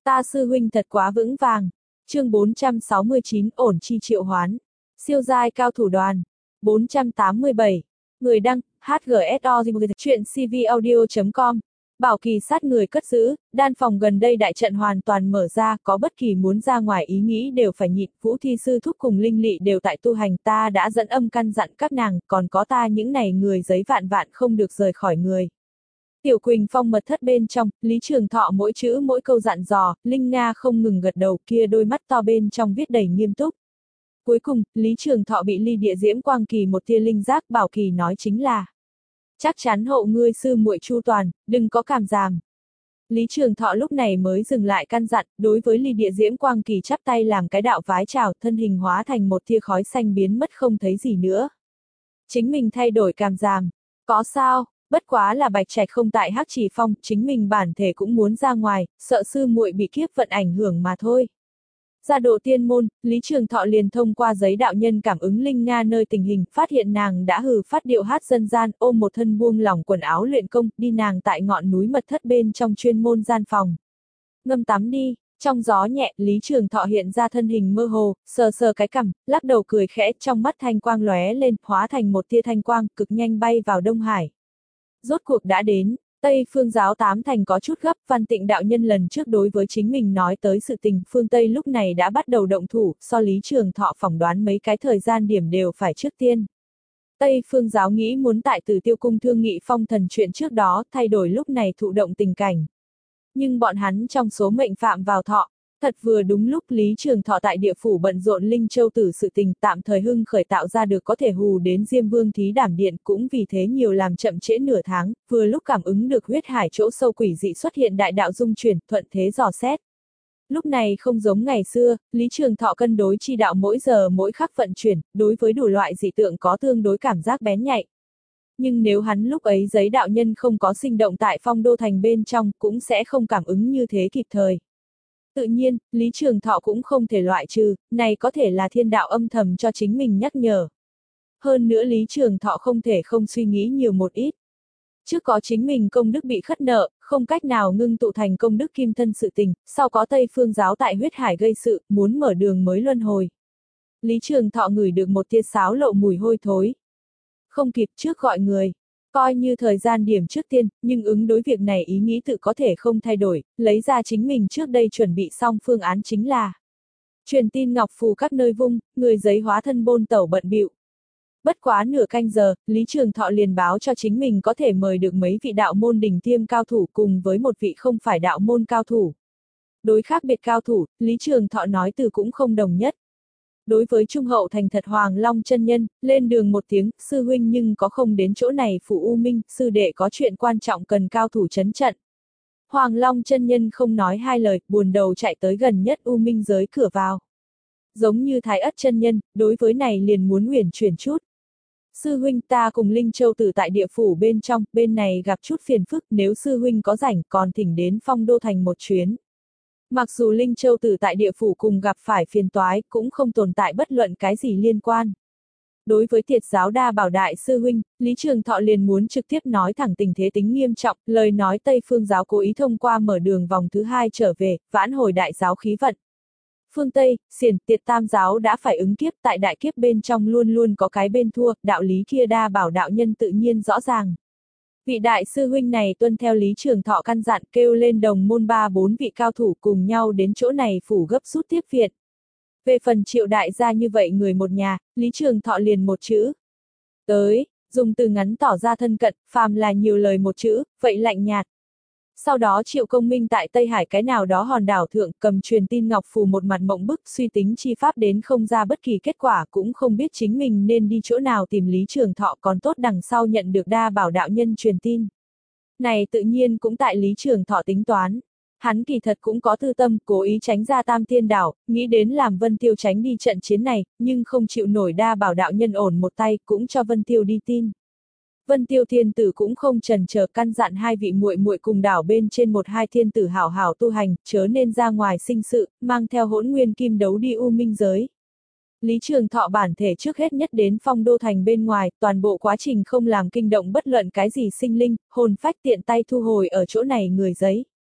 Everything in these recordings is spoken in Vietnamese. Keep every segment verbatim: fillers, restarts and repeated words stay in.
Ta sư huynh thật quá vững vàng. Chương bốn trăm sáu mươi chín ổn chi triệu hoán. Siêu giai cao thủ đoàn. bốn trăm tám mươi bảy. Người đăng, hát giê ét o chuyện c v audio chấm com. Bảo kỳ sát người cất giữ, đan phòng gần đây đại trận hoàn toàn mở ra, có bất kỳ muốn ra ngoài ý nghĩ đều phải nhịn. Vũ thi sư thúc cùng linh lị đều tại tu hành, ta đã dẫn âm căn dặn các nàng, còn có ta những này người giấy vạn vạn không được rời khỏi người. Tiểu Quỳnh Phong mật thất bên trong, Lý Trường Thọ mỗi chữ mỗi câu dặn dò, Linh Nga không ngừng gật đầu, kia đôi mắt to bên trong viết đầy nghiêm túc. Cuối cùng, Lý Trường Thọ bị ly địa diễm quang kỳ một tia linh giác, bảo kỳ nói chính là: chắc chắn hộ ngươi sư muội chu toàn, đừng có cảm giảm. Lý Trường Thọ lúc này mới dừng lại căn dặn, đối với ly địa diễm quang kỳ chắp tay làm cái đạo vái chào, thân hình hóa thành một tia khói xanh biến mất không thấy gì nữa. Chính mình thay đổi cảm giảm, có sao? Bất quá là Bạch Trạch không tại Hắc Trì Phong, chính mình bản thể cũng muốn ra ngoài, sợ sư muội bị kiếp vận ảnh hưởng mà thôi. Ra độ tiên môn, Lý Trường Thọ liền thông qua giấy đạo nhân cảm ứng Linh Nga nơi tình hình, phát hiện nàng đã hừ phát điệu hát dân gian, ôm một thân buông lỏng quần áo luyện công, đi nàng tại ngọn núi mật thất bên trong chuyên môn gian phòng. Ngâm tắm đi. Trong gió nhẹ, Lý Trường Thọ hiện ra thân hình mơ hồ, sờ sờ cái cằm, lắc đầu cười khẽ, trong mắt thanh quang lóe lên, hóa thành một tia thanh quang, cực nhanh bay vào Đông Hải. Rốt cuộc đã đến, Tây Phương giáo tám thành có chút gấp, Văn Tịnh đạo nhân lần trước đối với chính mình nói tới sự tình, phương Tây lúc này đã bắt đầu động thủ, so Lý Trường Thọ phỏng đoán mấy cái thời gian điểm đều phải trước tiên. Tây Phương giáo nghĩ muốn tại Tử Tiêu cung thương nghị phong thần chuyện trước đó, thay đổi lúc này thụ động tình cảnh. Nhưng bọn hắn trong số mệnh phạm vào thọ. Thật vừa đúng lúc Lý Trường Thọ tại địa phủ bận rộn Linh Châu tử sự tình, tạm thời hưng khởi tạo ra được có thể hù đến Diêm Vương thí đảm điện, cũng vì thế nhiều làm chậm trễ nửa tháng, vừa lúc cảm ứng được huyết hải chỗ sâu quỷ dị xuất hiện đại đạo dung chuyển, thuận thế dò xét. Lúc này không giống ngày xưa, Lý Trường Thọ cân đối chi đạo mỗi giờ mỗi khắc vận chuyển, đối với đủ loại dị tượng có tương đối cảm giác bén nhạy. Nhưng nếu hắn lúc ấy giấy đạo nhân không có sinh động tại Phong Đô Thành bên trong, cũng sẽ không cảm ứng như thế kịp thời. Tự nhiên, Lý Trường Thọ cũng không thể loại trừ, này có thể là thiên đạo âm thầm cho chính mình nhắc nhở. Hơn nữa Lý Trường Thọ không thể không suy nghĩ nhiều một ít. Trước có chính mình công đức bị khất nợ, không cách nào ngưng tụ thành công đức kim thân sự tình, sau có Tây Phương giáo tại huyết hải gây sự, muốn mở đường mới luân hồi. Lý Trường Thọ ngửi được một tia sáo lộ mùi hôi thối. Không kịp trước gọi người. Coi như thời gian điểm trước tiên, nhưng ứng đối việc này ý nghĩ tự có thể không thay đổi, lấy ra chính mình trước đây chuẩn bị xong phương án chính là truyền tin ngọc phù các nơi vung, người giấy hóa thân bôn tẩu bận bịu. Bất quá nửa canh giờ, Lý Trường Thọ liền báo cho chính mình có thể mời được mấy vị đạo môn đỉnh tiêm cao thủ cùng với một vị không phải đạo môn cao thủ. Đối khác biệt cao thủ, Lý Trường Thọ nói từ cũng không đồng nhất. Đối với trung hậu thành thật Hoàng Long chân nhân, lên đường một tiếng, sư huynh nhưng có không đến chỗ này phụ U Minh, sư đệ có chuyện quan trọng cần cao thủ chấn trận. Hoàng Long chân nhân không nói hai lời, buồn đầu chạy tới gần nhất U Minh giới cửa vào. Giống như Thái Ất chân nhân, đối với này liền muốn huyền chuyển chút. Sư huynh ta cùng Linh Châu tử tại địa phủ bên trong, bên này gặp chút phiền phức, nếu sư huynh có rảnh còn thỉnh đến Phong Đô Thành một chuyến. Mặc dù Linh Châu tử tại địa phủ cùng gặp phải phiền toái, cũng không tồn tại bất luận cái gì liên quan. Đối với Tiệt giáo đa bảo đại sư huynh, Lý Trường Thọ liền muốn trực tiếp nói thẳng tình thế tính nghiêm trọng, lời nói Tây Phương giáo cố ý thông qua mở đường vòng thứ hai trở về, vãn hồi đại giáo khí vận. Phương Tây, Xiển, Tiệt tam giáo đã phải ứng kiếp, tại đại kiếp bên trong luôn luôn có cái bên thua, đạo lý kia đa bảo đạo nhân tự nhiên rõ ràng. Vị đại sư huynh này tuân theo Lý Trường Thọ căn dặn, kêu lên đồng môn ba bốn vị cao thủ cùng nhau đến chỗ này phủ gấp rút tiếp viện. Về phần Triệu đại gia như vậy người một nhà, Lý Trường Thọ liền một chữ. Tới, dùng từ ngắn tỏ ra thân cận, phàm là nhiều lời một chữ, vậy lạnh nhạt. Sau đó Triệu Công Minh tại Tây Hải cái nào đó hòn đảo thượng cầm truyền tin ngọc phù một mặt mộng bức suy tính chi pháp đến không ra bất kỳ kết quả, cũng không biết chính mình nên đi chỗ nào tìm Lý Trường Thọ, còn tốt đằng sau nhận được đa bảo đạo nhân truyền tin. Này tự nhiên cũng tại Lý Trường Thọ tính toán. Hắn kỳ thật cũng có tư tâm, cố ý tránh ra Tam Thiên đảo, nghĩ đến làm Vân Tiêu tránh đi trận chiến này, nhưng không chịu nổi đa bảo đạo nhân ổn một tay, cũng cho Vân Tiêu đi tin. Vân Tiêu thiên tử cũng không chần chờ căn dặn hai vị muội muội cùng đảo bên trên một hai thiên tử hảo hảo tu hành, chớ nên ra ngoài sinh sự, mang theo hỗn nguyên kim đấu đi U Minh giới. Lý Trường Thọ bản thể trước hết nhất đến Phong Đô Thành bên ngoài, toàn bộ quá trình không làm kinh động bất luận cái gì sinh linh, hồn phách tiện tay thu hồi ở chỗ này người giấy.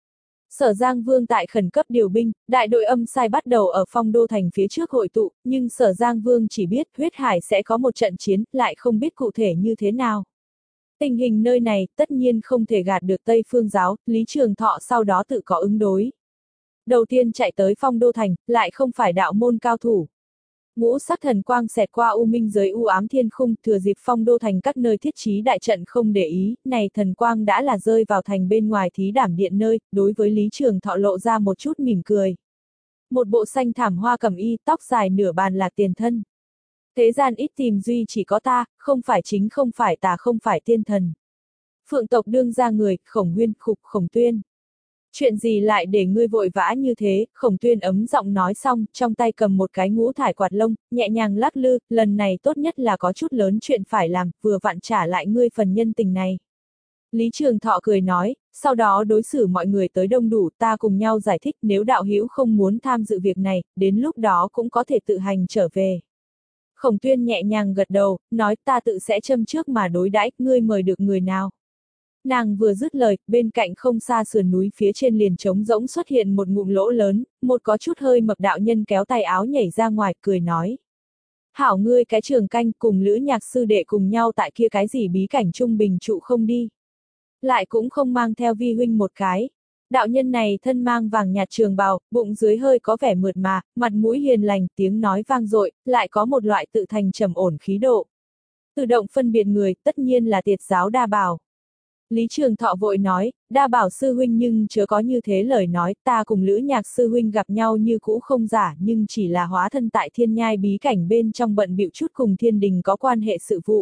Sở Giang Vương tại khẩn cấp điều binh, đại đội âm sai bắt đầu ở Phong Đô Thành phía trước hội tụ, nhưng Sở Giang Vương chỉ biết huyết hải sẽ có một trận chiến, lại không biết cụ thể như thế nào. Tình hình nơi này tất nhiên không thể gạt được Tây Phương giáo, Lý Trường Thọ sau đó tự có ứng đối. Đầu tiên chạy tới Phong Đô Thành, lại không phải đạo môn cao thủ. Ngũ sắc thần quang xẹt qua u minh giới u ám thiên khung, thừa dịp Phong Đô Thành các nơi thiết trí đại trận không để ý, này thần quang đã là rơi vào thành bên ngoài thí đảm điện nơi, đối với Lý Trường Thọ lộ ra một chút mỉm cười. Một bộ xanh thảm hoa cẩm y, tóc dài nửa bàn lạc tiền thân. Thế gian ít tìm duy chỉ có ta, không phải chính không phải tà không phải tiên thần. Phượng tộc đương ra người, Khổng Huyên, khục, Khổng Tuyên. Chuyện gì lại để ngươi vội vã như thế, Khổng Tuyên ấm giọng nói xong, trong tay cầm một cái ngũ thải quạt lông, nhẹ nhàng lắc lư, lần này tốt nhất là có chút lớn chuyện phải làm, vừa vặn trả lại ngươi phần nhân tình này. Lý Trường Thọ cười nói, sau đó đối xử mọi người tới đông đủ, ta cùng nhau giải thích, nếu đạo hữu không muốn tham dự việc này, đến lúc đó cũng có thể tự hành trở về. Khổng Tuyên nhẹ nhàng gật đầu, nói ta tự sẽ châm trước mà đối đãi, ngươi mời được người nào. Nàng vừa dứt lời, bên cạnh không xa sườn núi phía trên liền trống rỗng xuất hiện một ngụm lỗ lớn, một có chút hơi mập đạo nhân kéo tay áo nhảy ra ngoài, cười nói. Hảo ngươi cái Trường Canh cùng Lữ Nhạc sư đệ cùng nhau tại kia cái gì bí cảnh trung bình trụ không đi. Lại cũng không mang theo vi huynh một cái. Đạo nhân này thân mang vàng nhạt trường bào, bụng dưới hơi có vẻ mượt mà, mặt mũi hiền lành, tiếng nói vang dội, lại có một loại tự thành trầm ổn khí độ. Tự động phân biệt người, tất nhiên là Tiệt giáo Đa Bảo. Lý Trường Thọ vội nói, Đa Bảo sư huynh nhưng chớ có như thế lời nói, ta cùng Lữ Nhạc sư huynh gặp nhau như cũ không giả, nhưng chỉ là hóa thân tại thiên nhai bí cảnh bên trong bận bịu chút cùng thiên đình có quan hệ sự vụ.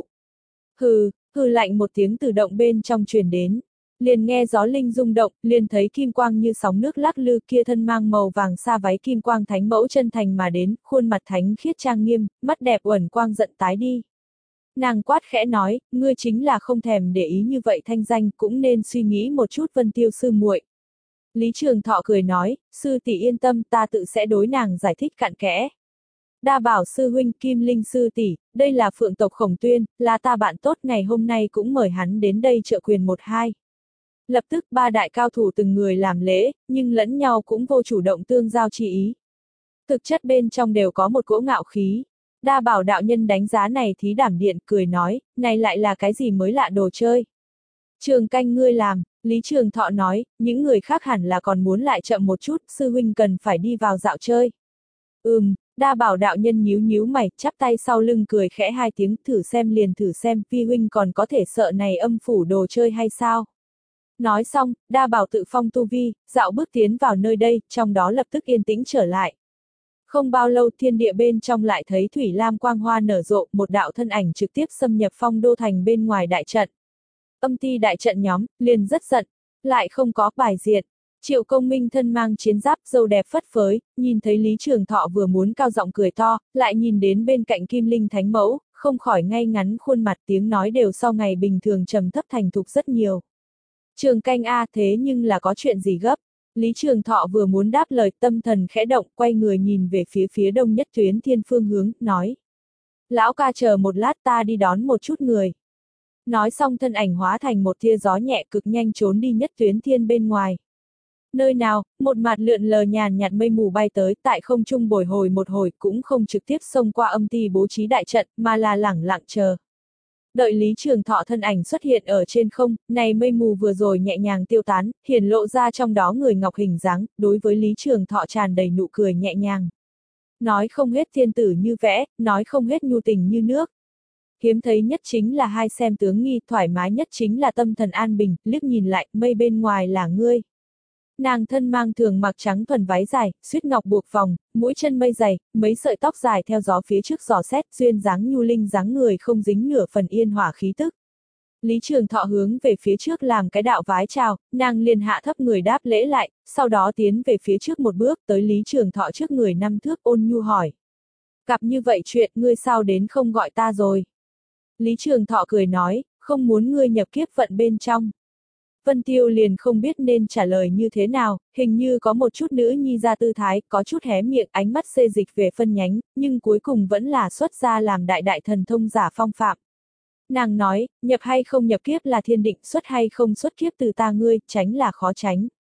Hừ, hừ lạnh một tiếng từ động bên trong truyền đến. Liền nghe gió linh rung động, liền thấy kim quang như sóng nước lắc lư, kia thân mang màu vàng sa váy kim quang thánh mẫu chân thành mà đến, khuôn mặt thánh khiết trang nghiêm, mắt đẹp uẩn quang giận tái đi. Nàng quát khẽ nói, ngươi chính là không thèm để ý như vậy thanh danh, cũng nên suy nghĩ một chút Vân Tiêu sư muội. Lý Trường Thọ cười nói, sư tỷ yên tâm, ta tự sẽ đối nàng giải thích cặn kẽ. Đa Bảo sư huynh, Kim Linh sư tỷ, đây là Phượng tộc Khổng Tuyên, là ta bạn tốt, ngày hôm nay cũng mời hắn đến đây trợ quyền một hai. Lập tức ba đại cao thủ từng người làm lễ, nhưng lẫn nhau cũng vô chủ động tương giao chi ý. Thực chất bên trong đều có một cỗ ngạo khí. Đa Bảo đạo nhân đánh giá này thí đảm điện, cười nói, này lại là cái gì mới lạ đồ chơi. Trường Canh ngươi làm, Lý Trường Thọ nói, những người khác hẳn là còn muốn lại chậm một chút, sư huynh cần phải đi vào dạo chơi. Ừm, Đa Bảo đạo nhân nhíu nhíu mày, chắp tay sau lưng cười khẽ hai tiếng, thử xem liền thử xem, vi huynh còn có thể sợ này âm phủ đồ chơi hay sao. Nói xong, Đa Bảo tự phong tu vi, dạo bước tiến vào nơi đây, trong đó lập tức yên tĩnh trở lại. Không bao lâu thiên địa bên trong lại thấy thủy lam quang hoa nở rộ, một đạo thân ảnh trực tiếp xâm nhập Phong Đô Thành bên ngoài đại trận. Âm ti đại trận nhóm, liền rất giận, lại không có bài diện. Triệu Công Minh thân mang chiến giáp, râu đẹp phất phới, nhìn thấy Lý Trường Thọ vừa muốn cao giọng cười to, lại nhìn đến bên cạnh Kim Linh Thánh Mẫu, không khỏi ngay ngắn khuôn mặt, tiếng nói đều sau ngày bình thường trầm thấp thành thục rất nhiều. Trường Canh a, thế nhưng là có chuyện gì gấp? Lý Trường Thọ vừa muốn đáp lời, tâm thần khẽ động, quay người nhìn về phía phía đông nhất tuyến thiên phương hướng, nói. Lão ca chờ một lát, ta đi đón một chút người. Nói xong thân ảnh hóa thành một tia gió nhẹ cực nhanh trốn đi nhất tuyến thiên bên ngoài. Nơi nào, một mặt lượn lờ nhàn nhạt mây mù bay tới, tại không trung bồi hồi một hồi, cũng không trực tiếp xông qua âm ti bố trí đại trận, mà là lẳng lặng chờ. Đợi Lý Trường Thọ thân ảnh xuất hiện ở trên không, này mây mù vừa rồi nhẹ nhàng tiêu tán, hiển lộ ra trong đó người ngọc hình dáng, đối với Lý Trường Thọ tràn đầy nụ cười nhẹ nhàng. Nói không hết thiên tử như vẽ, nói không hết nhu tình như nước. Hiếm thấy nhất chính là hai xem tướng nghi, thoải mái nhất chính là tâm thần an bình, liếc nhìn lại, mây bên ngoài là ngươi. Nàng thân mang thường mặc trắng thuần váy dài, suýt ngọc buộc vòng, mũi chân mây dày, mấy sợi tóc dài theo gió phía trước giò xét, duyên dáng nhu linh dáng người không dính nửa phần yên hỏa khí tức. Lý Trường Thọ hướng về phía trước làm cái đạo vái chào, nàng liền hạ thấp người đáp lễ lại, sau đó tiến về phía trước một bước tới Lý Trường Thọ trước người năm thước ôn nhu hỏi. Gặp như vậy chuyện, ngươi sao đến không gọi ta rồi? Lý Trường Thọ cười nói, không muốn ngươi nhập kiếp vận bên trong. Vân Tiêu liền không biết nên trả lời như thế nào, hình như có một chút nữ nhi ra tư thái, có chút hé miệng, ánh mắt xê dịch về phân nhánh, nhưng cuối cùng vẫn là xuất ra làm đại đại thần thông giả phong phạm. Nàng nói, nhập hay không nhập kiếp là thiên định, xuất hay không xuất kiếp từ ta ngươi, tránh là khó tránh.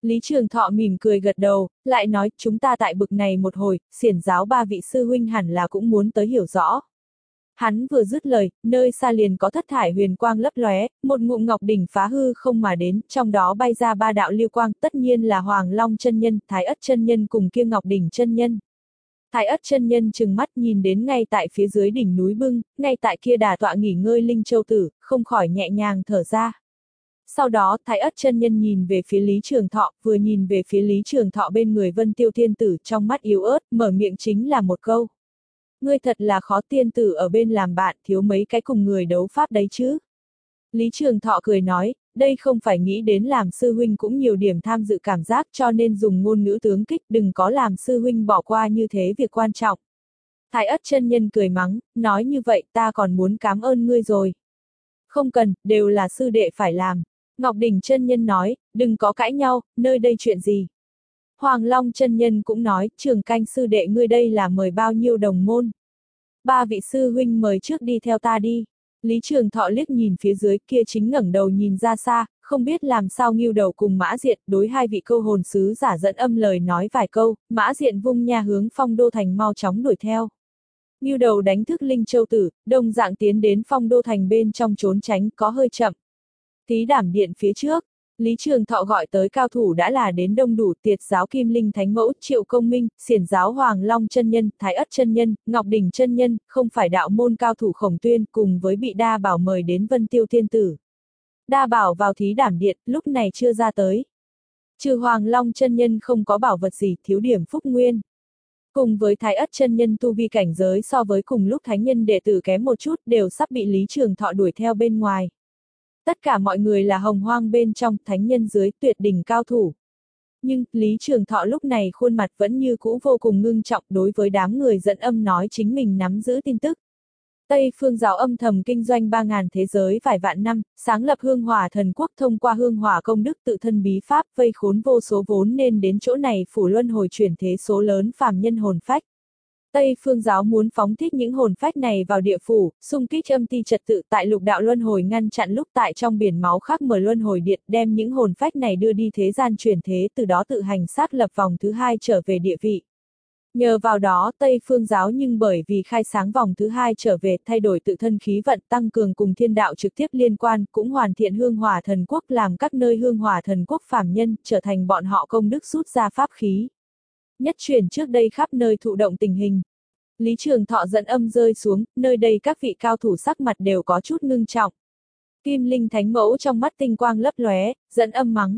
Lý Trường Thọ mỉm cười gật đầu, lại nói, chúng ta tại bực này một hồi, xiển giáo ba vị sư huynh hẳn là cũng muốn tới hiểu rõ. Hắn vừa dứt lời, nơi xa liền có thất thải huyền quang lấp lóe, một ngụm ngọc đỉnh phá hư không mà đến, trong đó bay ra ba đạo lưu quang, tất nhiên là Hoàng Long chân nhân, Thái Ất chân nhân cùng kia ngọc đỉnh chân nhân. Thái Ất chân nhân trừng mắt nhìn đến ngay tại phía dưới đỉnh núi bưng, ngay tại kia đà tọa nghỉ ngơi Linh Châu Tử, không khỏi nhẹ nhàng thở ra. Sau đó, Thái Ất chân nhân nhìn về phía Lý Trường Thọ, vừa nhìn về phía Lý Trường Thọ bên người Vân Tiêu Thiên Tử, trong mắt yếu ớt, mở miệng chính là một câu. Ngươi thật là khó, tiên tử ở bên làm bạn, thiếu mấy cái cùng người đấu pháp đấy chứ. Lý Trường Thọ cười nói, đây không phải nghĩ đến làm sư huynh cũng nhiều điểm tham dự cảm giác, cho nên dùng ngôn ngữ tướng kích, đừng có làm sư huynh bỏ qua như thế việc quan trọng. Thái Ất chân nhân cười mắng, nói như vậy ta còn muốn cảm ơn ngươi rồi. Không cần, đều là sư đệ phải làm. Ngọc Đỉnh chân nhân nói, đừng có cãi nhau, nơi đây chuyện gì. Hoàng Long chân nhân cũng nói, Trường Canh sư đệ ngươi đây là mời bao nhiêu đồng môn. Ba vị sư huynh mời trước đi theo ta đi. Lý Trường Thọ liếc nhìn phía dưới, kia chính ngẩng đầu nhìn ra xa, không biết làm sao Ngưu Đầu cùng Mã Diện đối hai vị câu hồn sứ giả dẫn âm lời nói vài câu, Mã Diện vung nha hướng Phong Đô Thành mau chóng đuổi theo. Ngưu Đầu đánh thức Linh Châu Tử, đồng dạng tiến đến Phong Đô Thành bên trong trốn tránh, có hơi chậm. Tí đảm điện phía trước, Lý Trường Thọ gọi tới cao thủ đã là đến đông đủ, Tiệt giáo Kim Linh Thánh Mẫu, Triệu Công Minh, Xiển giáo Hoàng Long chân nhân, Thái Ất chân nhân, Ngọc Đỉnh chân nhân, không phải đạo môn cao thủ Khổng Tuyên, cùng với bị Đa Bảo mời đến Vân Tiêu Thiên Tử. Đa Bảo vào thí đảm điện, lúc này chưa ra tới. Trừ Hoàng Long chân nhân không có bảo vật gì, thiếu điểm phúc nguyên. Cùng với Thái Ất chân nhân tu vi cảnh giới so với cùng lúc thánh nhân đệ tử kém một chút, đều sắp bị Lý Trường Thọ đuổi theo bên ngoài. Tất cả mọi người là hồng hoang bên trong, thánh nhân dưới, tuyệt đỉnh cao thủ. Nhưng, Lý Trường Thọ lúc này khuôn mặt vẫn như cũ vô cùng ngưng trọng đối với đám người dẫn âm nói chính mình nắm giữ tin tức. Tây phương giáo âm thầm kinh doanh ba ngàn thế giới vài vạn năm, sáng lập hương hỏa thần quốc thông qua hương hỏa công đức tự thân bí pháp vây khốn vô số vốn nên đến chỗ này phủ luân hồi chuyển thế số lớn phàm nhân hồn phách. Tây phương giáo muốn phóng thích những hồn phách này vào địa phủ, xung kích âm ti trật tự tại lục đạo luân hồi ngăn chặn lúc tại trong biển máu khắc mở luân hồi điện đem những hồn phách này đưa đi thế gian chuyển thế từ đó tự hành xác lập vòng thứ hai trở về địa vị. Nhờ vào đó Tây phương giáo nhưng bởi vì khai sáng vòng thứ hai trở về thay đổi tự thân khí vận tăng cường cùng thiên đạo trực tiếp liên quan cũng hoàn thiện hương hỏa thần quốc làm các nơi hương hỏa thần quốc phàm nhân trở thành bọn họ công đức rút ra pháp khí. Nhất truyền trước đây khắp nơi thụ động tình hình. Lý Trường Thọ dẫn âm rơi xuống, nơi đây các vị cao thủ sắc mặt đều có chút ngưng trọng. Kim Linh Thánh Mẫu trong mắt tinh quang lấp lóe, dẫn âm mắng.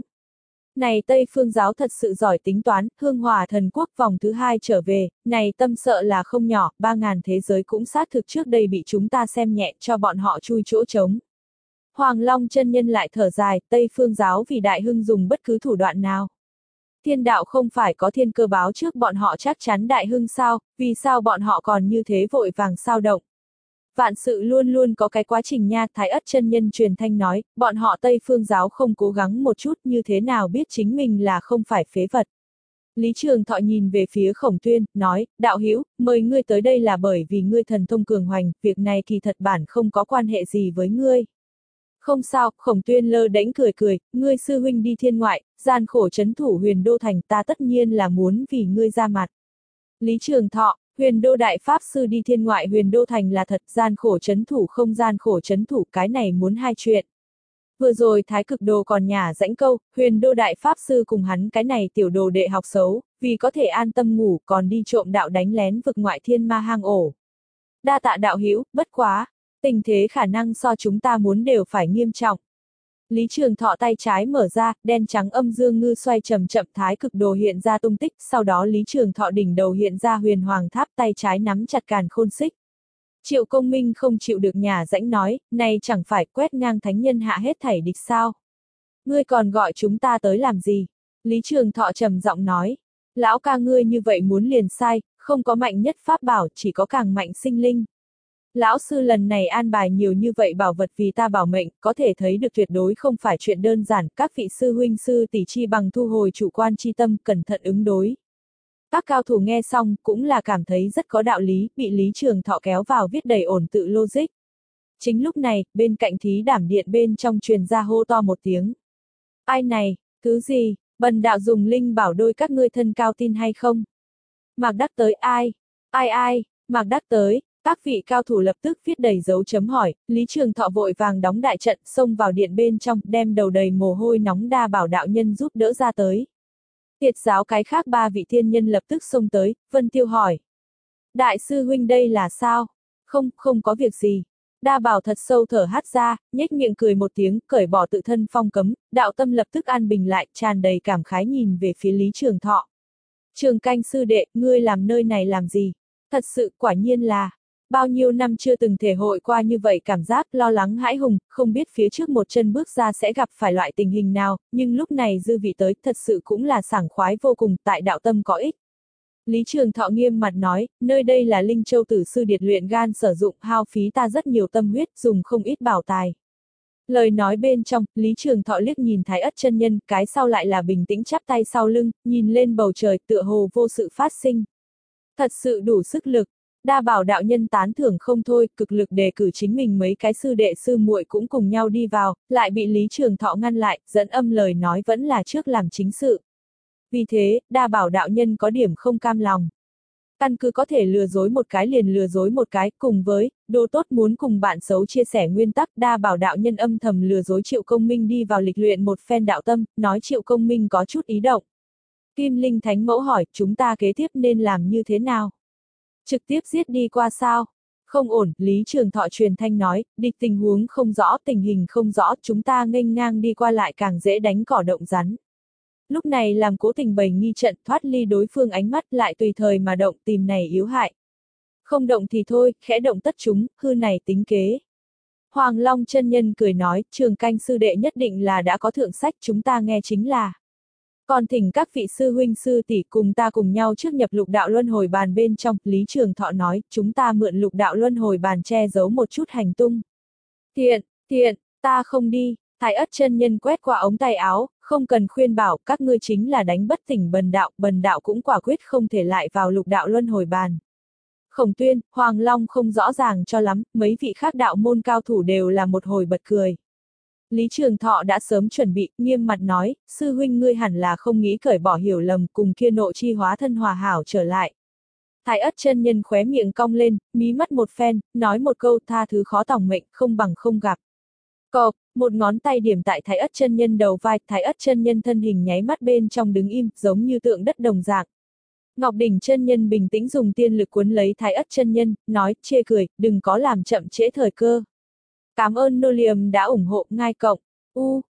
Này Tây phương giáo thật sự giỏi tính toán, hương hỏa thần quốc vòng thứ hai trở về, này tâm sợ là không nhỏ, ba ngàn thế giới cũng xác thực trước đây bị chúng ta xem nhẹ cho bọn họ chui chỗ trống. Hoàng Long chân nhân lại thở dài, Tây phương giáo vì đại hưng dùng bất cứ thủ đoạn nào. Thiên đạo không phải có thiên cơ báo trước bọn họ chắc chắn đại hưng sao, vì sao bọn họ còn như thế vội vàng sao động. Vạn sự luôn luôn có cái quá trình nha, Thái Ất chân nhân truyền thanh nói, bọn họ Tây phương giáo không cố gắng một chút như thế nào biết chính mình là không phải phế vật. Lý Trường Thọ nhìn về phía Khổng Tuyên, nói, đạo hữu, mời ngươi tới đây là bởi vì ngươi thần thông cường hoành, việc này kỳ thật bản không có quan hệ gì với ngươi. Không sao, Khổng Tuyên lơ đễnh cười cười, ngươi sư huynh đi thiên ngoại, gian khổ trấn thủ huyền đô thành ta tất nhiên là muốn vì ngươi ra mặt. Lý Trường Thọ, huyền đô đại pháp sư đi thiên ngoại huyền đô thành là thật, gian khổ trấn thủ không gian khổ trấn thủ cái này muốn hai chuyện. Vừa rồi Thái Cực Đồ còn nhả rãnh câu, huyền đô đại pháp sư cùng hắn cái này tiểu đồ đệ học xấu, vì có thể an tâm ngủ còn đi trộm đạo đánh lén vực ngoại thiên ma hang ổ. Đa tạ đạo hữu, bất quá. Tình thế khả năng so chúng ta muốn đều phải nghiêm trọng. Lý Trường Thọ tay trái mở ra, đen trắng âm dương ngư xoay chậm chậm Thái Cực Đồ hiện ra tung tích, sau đó Lý Trường Thọ đỉnh đầu hiện ra huyền hoàng tháp tay trái nắm chặt càn khôn xích. Triệu Công Minh không chịu được nhả rãnh nói, này chẳng phải quét ngang thánh nhân hạ hết thảy địch sao. Ngươi còn gọi chúng ta tới làm gì? Lý Trường Thọ trầm giọng nói, lão ca ngươi như vậy muốn liền sai, không có mạnh nhất pháp bảo chỉ có càng mạnh sinh linh. Lão sư lần này an bài nhiều như vậy bảo vật vì ta bảo mệnh, có thể thấy được tuyệt đối không phải chuyện đơn giản, các vị sư huynh sư tỷ chi bằng thu hồi chủ quan chi tâm, cẩn thận ứng đối. Các cao thủ nghe xong, cũng là cảm thấy rất có đạo lý, bị Lý Trường Thọ kéo vào viết đầy ổn tự logic. Chính lúc này, bên cạnh thí đảm điện bên trong truyền ra hô to một tiếng. Ai này, thứ gì, Bần đạo dùng linh bảo đôi các ngươi thân cao tin hay không? Mạc Đắc tới ai? Ai ai? Mạc Đắc tới, các vị cao thủ lập tức viết đầy dấu chấm hỏi, Lý Trường Thọ vội vàng đóng đại trận, xông vào điện bên trong, đem đầu đầy mồ hôi nóng Đa Bảo đạo nhân giúp đỡ ra tới. Tiệt giáo cái khác ba vị thiên nhân lập tức xông tới, Vân Tiêu hỏi. Đại sư huynh đây là sao? Không, không có việc gì. Đa Bảo thật sâu thở hắt ra, nhếch miệng cười một tiếng, cởi bỏ tự thân phong cấm, đạo tâm lập tức an bình lại, tràn đầy cảm khái nhìn về phía Lý Trường Thọ. Trường Canh sư đệ, ngươi làm nơi này làm gì? Thật sự, quả nhiên là, bao nhiêu năm chưa từng thể hội qua như vậy cảm giác lo lắng hãi hùng, không biết phía trước một chân bước ra sẽ gặp phải loại tình hình nào, nhưng lúc này dư vị tới, thật sự cũng là sảng khoái vô cùng, tại đạo tâm có ích. Lý Trường Thọ nghiêm mặt nói, nơi đây là Linh Châu Tử Sư Điệt luyện gan sử dụng, hao phí ta rất nhiều tâm huyết, dùng không ít bảo tài. Lời nói bên trong, Lý Trường Thọ liếc nhìn Thái Ất chân nhân, cái sau lại là bình tĩnh chắp tay sau lưng, nhìn lên bầu trời, tựa hồ vô sự phát sinh. Thật sự đủ sức lực. Đa Bảo đạo nhân tán thưởng không thôi, cực lực đề cử chính mình mấy cái sư đệ sư muội cũng cùng nhau đi vào, lại bị Lý Trường Thọ ngăn lại, dẫn âm lời nói vẫn là trước làm chính sự. Vì thế, Đa Bảo đạo nhân có điểm không cam lòng. Căn cứ có thể lừa dối một cái liền lừa dối một cái, cùng với, đồ tốt muốn cùng bạn xấu chia sẻ nguyên tắc, Đa Bảo đạo nhân âm thầm lừa dối Triệu Công Minh đi vào lịch luyện một phen đạo tâm, nói Triệu Công Minh có chút ý động. Kim Linh Thánh Mẫu hỏi, chúng ta kế tiếp nên làm như thế nào? Trực tiếp giết đi qua sao? Không ổn, Lý Trường Thọ truyền thanh nói, địch tình huống không rõ, tình hình không rõ, chúng ta nghênh ngang đi qua lại càng dễ đánh cỏ động rắn. Lúc này làm cố tình bày nghi trận, thoát ly đối phương ánh mắt, lại tùy thời mà động, tìm này yếu hại. Không động thì thôi, khẽ động tất chúng, hư này tính kế. Hoàng Long chân nhân cười nói, Trường Canh sư đệ nhất định là đã có thượng sách, chúng ta nghe chính là. Còn thỉnh các vị sư huynh sư tỷ cùng ta cùng nhau trước nhập lục đạo luân hồi bàn bên trong, Lý Trường Thọ nói, chúng ta mượn lục đạo luân hồi bàn che giấu một chút hành tung. Thiện, thiện, ta không đi. Thái Ất chân nhân quét qua ống tay áo, không cần khuyên bảo, các ngươi chính là đánh bất tỉnh bần đạo, bần đạo cũng quả quyết không thể lại vào lục đạo luân hồi bàn. Khổng Tuyên, Hoàng Long không rõ ràng cho lắm, mấy vị khác đạo môn cao thủ đều là một hồi bật cười. Lý Trường Thọ đã sớm chuẩn bị, nghiêm mặt nói, sư huynh ngươi hẳn là không nghĩ cởi bỏ hiểu lầm, cùng kia nộ chi hóa thân hòa hảo trở lại. Thái Ất chân nhân khóe miệng cong lên, mí mắt một phen, nói một câu tha thứ khó tòng mệnh, không bằng không gặp. Cộp, một ngón tay điểm tại Thái Ất chân nhân đầu vai, Thái Ất chân nhân thân hình nháy mắt bên trong đứng im, giống như tượng đất đồng dạng. Ngọc Đỉnh chân nhân bình tĩnh dùng tiên lực cuốn lấy Thái Ất chân nhân, nói, chê cười, đừng có làm chậm trễ thời cơ. Cảm ơn nô liềm đã ủng hộ, ngai cộng. U,